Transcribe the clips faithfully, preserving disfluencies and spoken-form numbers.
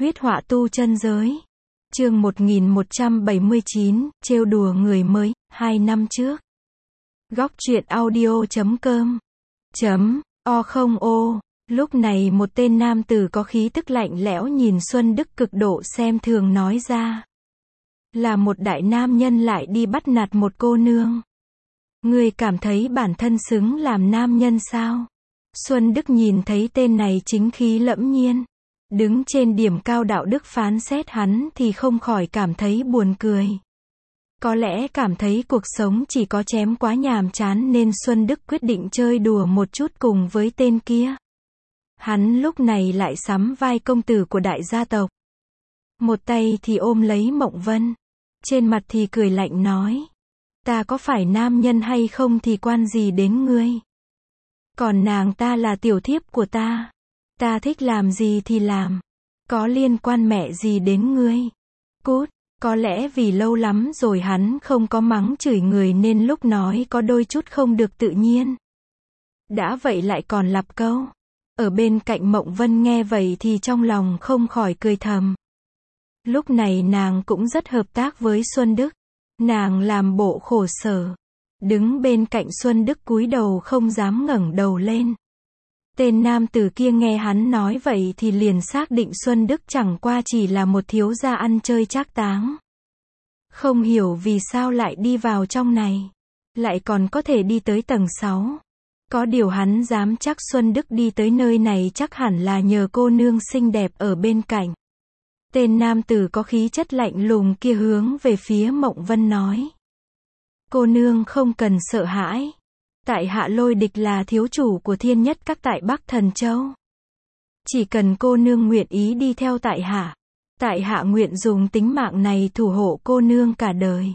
Huyết họa tu chân giới. Chương một nghìn một trăm bảy mươi chín, trêu đùa người mới, hai năm trước. Góc truyện audio chấm com. Chấm, o không ô. Lúc này một tên nam tử có khí tức lạnh lẽo nhìn Xuân Đức cực độ xem thường nói ra. Là một đại nam nhân lại đi bắt nạt một cô nương. Ngươi cảm thấy bản thân xứng làm nam nhân sao? Xuân Đức nhìn thấy tên này chính khí lẫm nhiên, đứng trên điểm cao đạo đức phán xét hắn thì không khỏi cảm thấy buồn cười. Có lẽ cảm thấy cuộc sống chỉ có chém quá nhàm chán nên Xuân Đức quyết định chơi đùa một chút cùng với tên kia. Hắn lúc này lại sắm vai công tử của đại gia tộc. Một tay thì ôm lấy Mộng Vân, trên mặt thì cười lạnh nói: ta có phải nam nhân hay không thì quan gì đến ngươi? Còn nàng ta là tiểu thiếp của ta. Ta thích làm gì thì làm. Có liên quan mẹ gì đến ngươi? Cút. Có lẽ vì lâu lắm rồi hắn không có mắng chửi người nên lúc nói có đôi chút không được tự nhiên. Đã vậy lại còn lặp câu. Ở bên cạnh Mộng Vân nghe vậy thì trong lòng không khỏi cười thầm. Lúc này nàng cũng rất hợp tác với Xuân Đức. Nàng làm bộ khổ sở, đứng bên cạnh Xuân Đức cúi đầu không dám ngẩng đầu lên. Tên nam tử kia nghe hắn nói vậy thì liền xác định Xuân Đức chẳng qua chỉ là một thiếu gia ăn chơi trác táng. Không hiểu vì sao lại đi vào trong này, lại còn có thể đi tới tầng sáu. Có điều hắn dám chắc Xuân Đức đi tới nơi này chắc hẳn là nhờ cô nương xinh đẹp ở bên cạnh. Tên nam tử có khí chất lạnh lùng kia hướng về phía Mộng Vân nói: cô nương không cần sợ hãi. Tại hạ Lôi Địch là thiếu chủ của Thiên Nhất Các tại Bắc Thần Châu. Chỉ cần cô nương nguyện ý đi theo tại hạ, tại hạ nguyện dùng tính mạng này thủ hộ cô nương cả đời.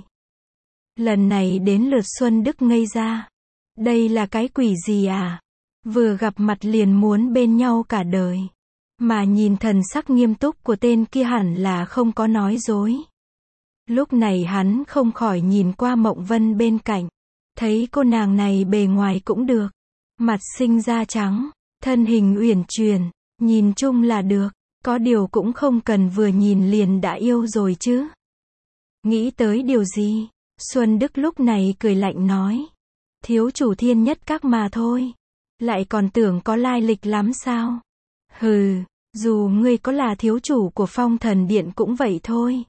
Lần này đến lượt Xuân Đức ngây ra. Đây là cái quỷ gì à? Vừa gặp mặt liền muốn bên nhau cả đời. Mà nhìn thần sắc nghiêm túc của tên kia hẳn là không có nói dối. Lúc này hắn không khỏi nhìn qua Mộng Vân bên cạnh. Thấy cô nàng này bề ngoài cũng được. Mặt xinh da trắng, thân hình uyển chuyển, nhìn chung là được. Có điều cũng không cần vừa nhìn liền đã yêu rồi chứ. Nghĩ tới điều gì? Xuân Đức lúc này cười lạnh nói: thiếu chủ Thiên Nhất Các mà thôi. Lại còn tưởng có lai lịch lắm sao? Hừ, dù ngươi có là thiếu chủ của Phong Thần Điện cũng vậy thôi.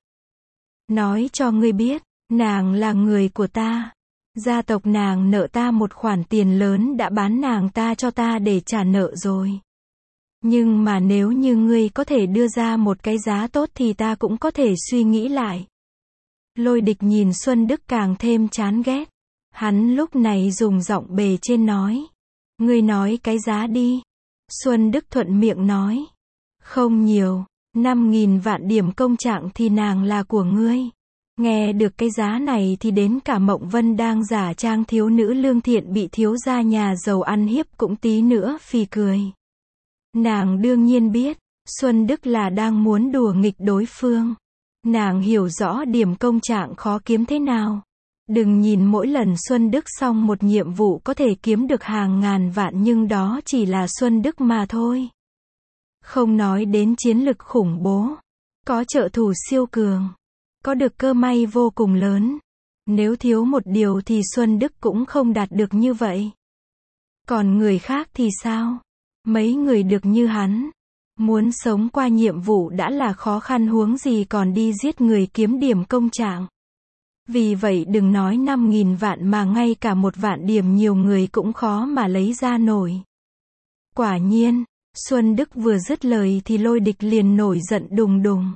Nói cho ngươi biết, nàng là người của ta. Gia tộc nàng nợ ta một khoản tiền lớn đã bán nàng ta cho ta để trả nợ rồi. Nhưng mà nếu như ngươi có thể đưa ra một cái giá tốt thì ta cũng có thể suy nghĩ lại. Lôi Địch nhìn Xuân Đức càng thêm chán ghét. Hắn lúc này dùng giọng bề trên nói: ngươi nói cái giá đi. Xuân Đức thuận miệng nói: không nhiều, năm nghìn vạn điểm công trạng thì nàng là của ngươi. Nghe được cái giá này thì đến cả Mộng Vân đang giả trang thiếu nữ lương thiện bị thiếu gia nhà giàu ăn hiếp cũng tí nữa phì cười. Nàng đương nhiên biết, Xuân Đức là đang muốn đùa nghịch đối phương. Nàng hiểu rõ điểm công trạng khó kiếm thế nào. Đừng nhìn mỗi lần Xuân Đức xong một nhiệm vụ có thể kiếm được hàng ngàn vạn nhưng đó chỉ là Xuân Đức mà thôi. Không nói đến chiến lực khủng bố. Có trợ thủ siêu cường. Có được cơ may vô cùng lớn. Nếu thiếu một điều thì Xuân Đức cũng không đạt được như vậy. Còn người khác thì sao? Mấy người được như hắn. Muốn sống qua nhiệm vụ đã là khó khăn huống gì còn đi giết người kiếm điểm công trạng. Vì vậy đừng nói năm nghìn vạn mà ngay cả một vạn điểm nhiều người cũng khó mà lấy ra nổi. Quả nhiên, Xuân Đức vừa dứt lời thì Lôi Địch liền nổi giận đùng đùng.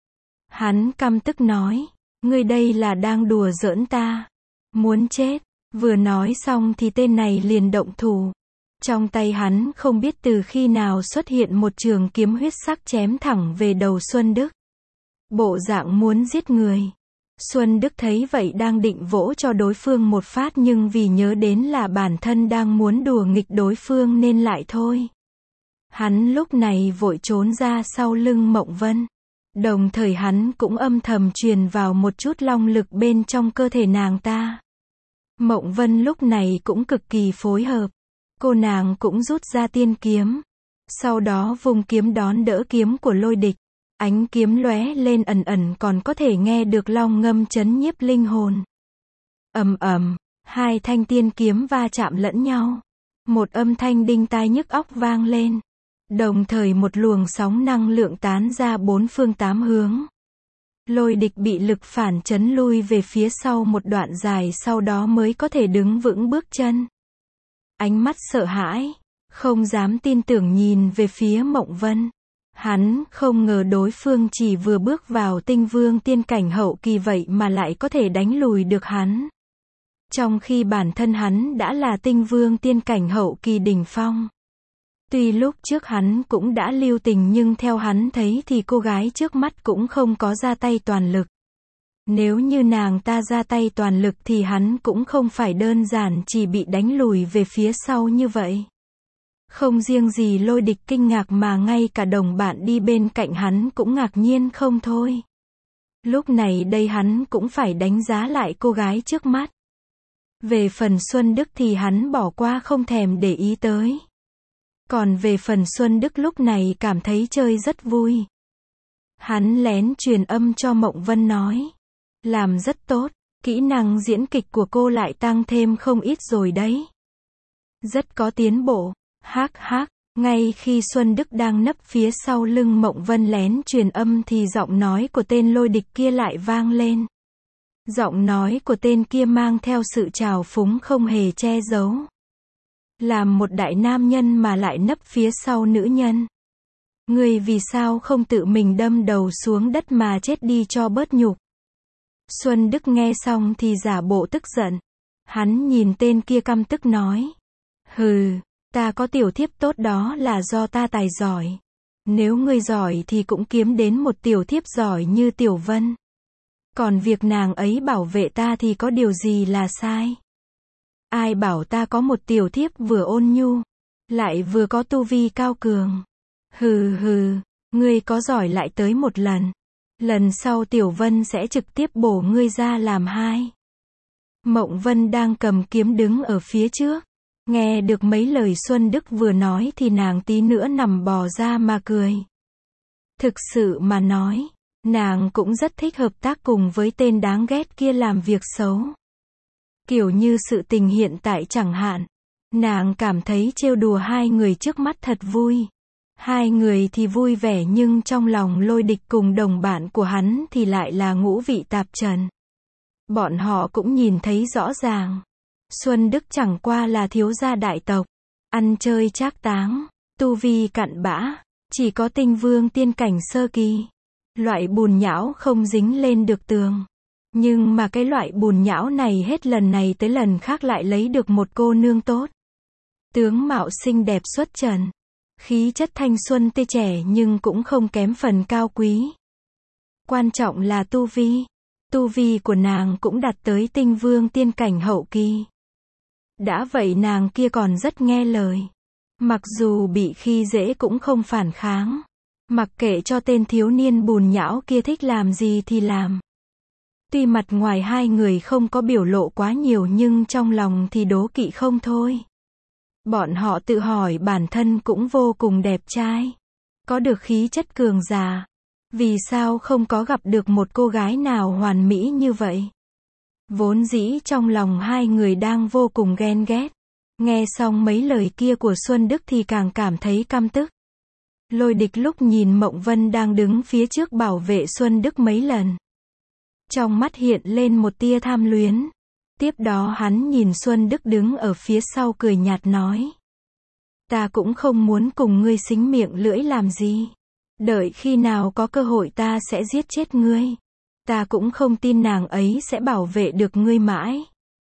Hắn căm tức nói: ngươi đây là đang đùa giỡn ta. Muốn chết. Vừa nói xong thì tên này liền động thủ. Trong tay hắn không biết từ khi nào xuất hiện một trường kiếm huyết sắc chém thẳng về đầu Xuân Đức. Bộ dạng muốn giết người. Xuân Đức thấy vậy đang định vỗ cho đối phương một phát nhưng vì nhớ đến là bản thân đang muốn đùa nghịch đối phương nên lại thôi. Hắn lúc này vội trốn ra sau lưng Mộng Vân. Đồng thời hắn cũng âm thầm truyền vào một chút long lực bên trong cơ thể nàng ta. Mộng Vân lúc này cũng cực kỳ phối hợp. Cô nàng cũng rút ra tiên kiếm. Sau đó vùng kiếm đón đỡ kiếm của Lôi Địch. Ánh kiếm lóe lên ẩn ẩn còn có thể nghe được long ngâm chấn nhiếp linh hồn. Ầm ầm, hai thanh tiên kiếm va chạm lẫn nhau. Một âm thanh đinh tai nhức óc vang lên. Đồng thời một luồng sóng năng lượng tán ra bốn phương tám hướng. Lôi Địch bị lực phản chấn lui về phía sau một đoạn dài, sau đó mới có thể đứng vững bước chân. Ánh mắt sợ hãi, không dám tin tưởng nhìn về phía Mộng Vân. Hắn không ngờ đối phương chỉ vừa bước vào tinh vương tiên cảnh hậu kỳ vậy mà lại có thể đánh lùi được hắn. Trong khi bản thân hắn đã là tinh vương tiên cảnh hậu kỳ đỉnh phong. Tuy lúc trước hắn cũng đã lưu tình nhưng theo hắn thấy thì cô gái trước mắt cũng không có ra tay toàn lực. Nếu như nàng ta ra tay toàn lực thì hắn cũng không phải đơn giản chỉ bị đánh lùi về phía sau như vậy. Không riêng gì Lôi Địch kinh ngạc mà ngay cả đồng bạn đi bên cạnh hắn cũng ngạc nhiên không thôi. Lúc này đây hắn cũng phải đánh giá lại cô gái trước mắt. Về phần Xuân Đức thì hắn bỏ qua không thèm để ý tới. Còn về phần Xuân Đức lúc này cảm thấy chơi rất vui. Hắn lén truyền âm cho Mộng Vân nói. Làm rất tốt, kỹ năng diễn kịch của cô lại tăng thêm không ít rồi đấy. Rất có tiến bộ, hác hác. Ngay khi Xuân Đức đang nấp phía sau lưng Mộng Vân lén truyền âm thì giọng nói của tên Lôi Địch kia lại vang lên. Giọng nói của tên kia mang theo sự trào phúng không hề che giấu. Làm một đại nam nhân mà lại nấp phía sau nữ nhân. Ngươi vì sao không tự mình đâm đầu xuống đất mà chết đi cho bớt nhục. Xuân Đức nghe xong thì giả bộ tức giận. Hắn nhìn tên kia căm tức nói. Hừ, ta có tiểu thiếp tốt đó là do ta tài giỏi. Nếu ngươi giỏi thì cũng kiếm đến một tiểu thiếp giỏi như Tiểu Vân. Còn việc nàng ấy bảo vệ ta thì có điều gì là sai? Ai bảo ta có một tiểu thiếp vừa ôn nhu, lại vừa có tu vi cao cường. Hừ hừ, ngươi có giỏi lại tới một lần. Lần sau Tiểu Vân sẽ trực tiếp bổ ngươi ra làm hai. Mộng Vân đang cầm kiếm đứng ở phía trước. Nghe được mấy lời Xuân Đức vừa nói thì nàng tí nữa nằm bò ra mà cười. Thực sự mà nói, nàng cũng rất thích hợp tác cùng với tên đáng ghét kia làm việc xấu. Kiểu như sự tình hiện tại chẳng hạn. Nàng cảm thấy trêu đùa hai người trước mắt thật vui. Hai người thì vui vẻ nhưng trong lòng Lôi Địch cùng đồng bạn của hắn thì lại là ngũ vị tạp trần. Bọn họ cũng nhìn thấy rõ ràng. Xuân Đức chẳng qua là thiếu gia đại tộc. Ăn chơi trác táng. Tu vi cặn bã. Chỉ có tinh vương tiên cảnh sơ kỳ. Loại bùn nhão không dính lên được tường. Nhưng mà cái loại bùn nhão này hết lần này tới lần khác lại lấy được một cô nương tốt. Tướng mạo xinh đẹp xuất trần. Khí chất thanh xuân tươi trẻ nhưng cũng không kém phần cao quý. Quan trọng là tu vi. Tu vi của nàng cũng đạt tới tinh vương tiên cảnh hậu kỳ. Đã vậy nàng kia còn rất nghe lời. Mặc dù bị khi dễ cũng không phản kháng. Mặc kệ cho tên thiếu niên bùn nhão kia thích làm gì thì làm. Tuy mặt ngoài hai người không có biểu lộ quá nhiều nhưng trong lòng thì đố kỵ không thôi. Bọn họ tự hỏi bản thân cũng vô cùng đẹp trai. Có được khí chất cường giả. Vì sao không có gặp được một cô gái nào hoàn mỹ như vậy? Vốn dĩ trong lòng hai người đang vô cùng ghen ghét. Nghe xong mấy lời kia của Xuân Đức thì càng cảm thấy căm tức. Lôi Địch lúc nhìn Mộng Vân đang đứng phía trước bảo vệ Xuân Đức mấy lần. Trong mắt hiện lên một tia tham luyến. Tiếp đó hắn nhìn Xuân Đức đứng ở phía sau cười nhạt nói. Ta cũng không muốn cùng ngươi xính miệng lưỡi làm gì. Đợi khi nào có cơ hội ta sẽ giết chết ngươi. Ta cũng không tin nàng ấy sẽ bảo vệ được ngươi mãi.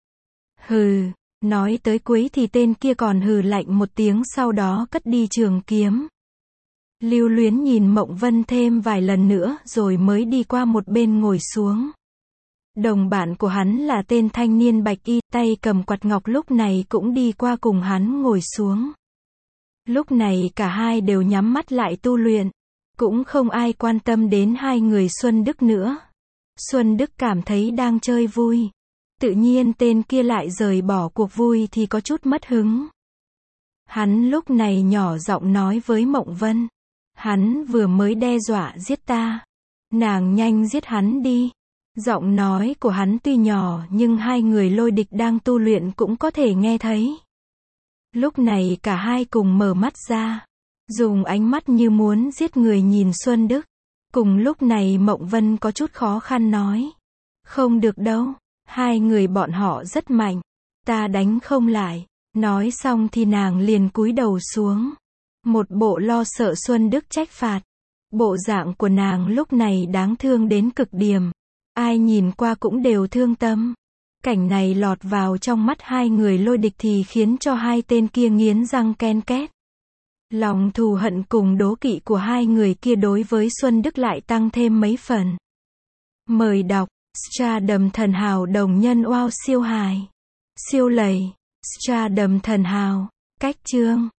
Hừ, nói tới cuối thì tên kia còn hừ lạnh một tiếng sau đó cất đi trường kiếm. Lưu Luyến nhìn Mộng Vân thêm vài lần nữa rồi mới đi qua một bên ngồi xuống. Đồng bạn của hắn là tên thanh niên bạch y, tay cầm quạt ngọc lúc này cũng đi qua cùng hắn ngồi xuống. Lúc này cả hai đều nhắm mắt lại tu luyện. Cũng không ai quan tâm đến hai người Xuân Đức nữa. Xuân Đức cảm thấy đang chơi vui. Tự nhiên tên kia lại rời bỏ cuộc vui thì có chút mất hứng. Hắn lúc này nhỏ giọng nói với Mộng Vân. Hắn vừa mới đe dọa giết ta. Nàng nhanh giết hắn đi. Giọng nói của hắn tuy nhỏ nhưng hai người lôi địch đang tu luyện cũng có thể nghe thấy. Lúc này cả hai cùng mở mắt ra. Dùng ánh mắt như muốn giết người nhìn Xuân Đức. Cùng lúc này Mộng Vân có chút khó khăn nói. Không được đâu. Hai người bọn họ rất mạnh. Ta đánh không lại. Nói xong thì nàng liền cúi đầu xuống. Một bộ lo sợ Xuân Đức trách phạt. Bộ dạng của nàng lúc này đáng thương đến cực điểm. Ai nhìn qua cũng đều thương tâm. Cảnh này lọt vào trong mắt hai người lôi địch thì khiến cho hai tên kia nghiến răng ken két. Lòng thù hận cùng đố kỵ của hai người kia đối với Xuân Đức lại tăng thêm mấy phần. Mời đọc Stardom Thần Hào đồng nhân wow siêu hài. Siêu lầy. Stardom Thần Hào. Cách chương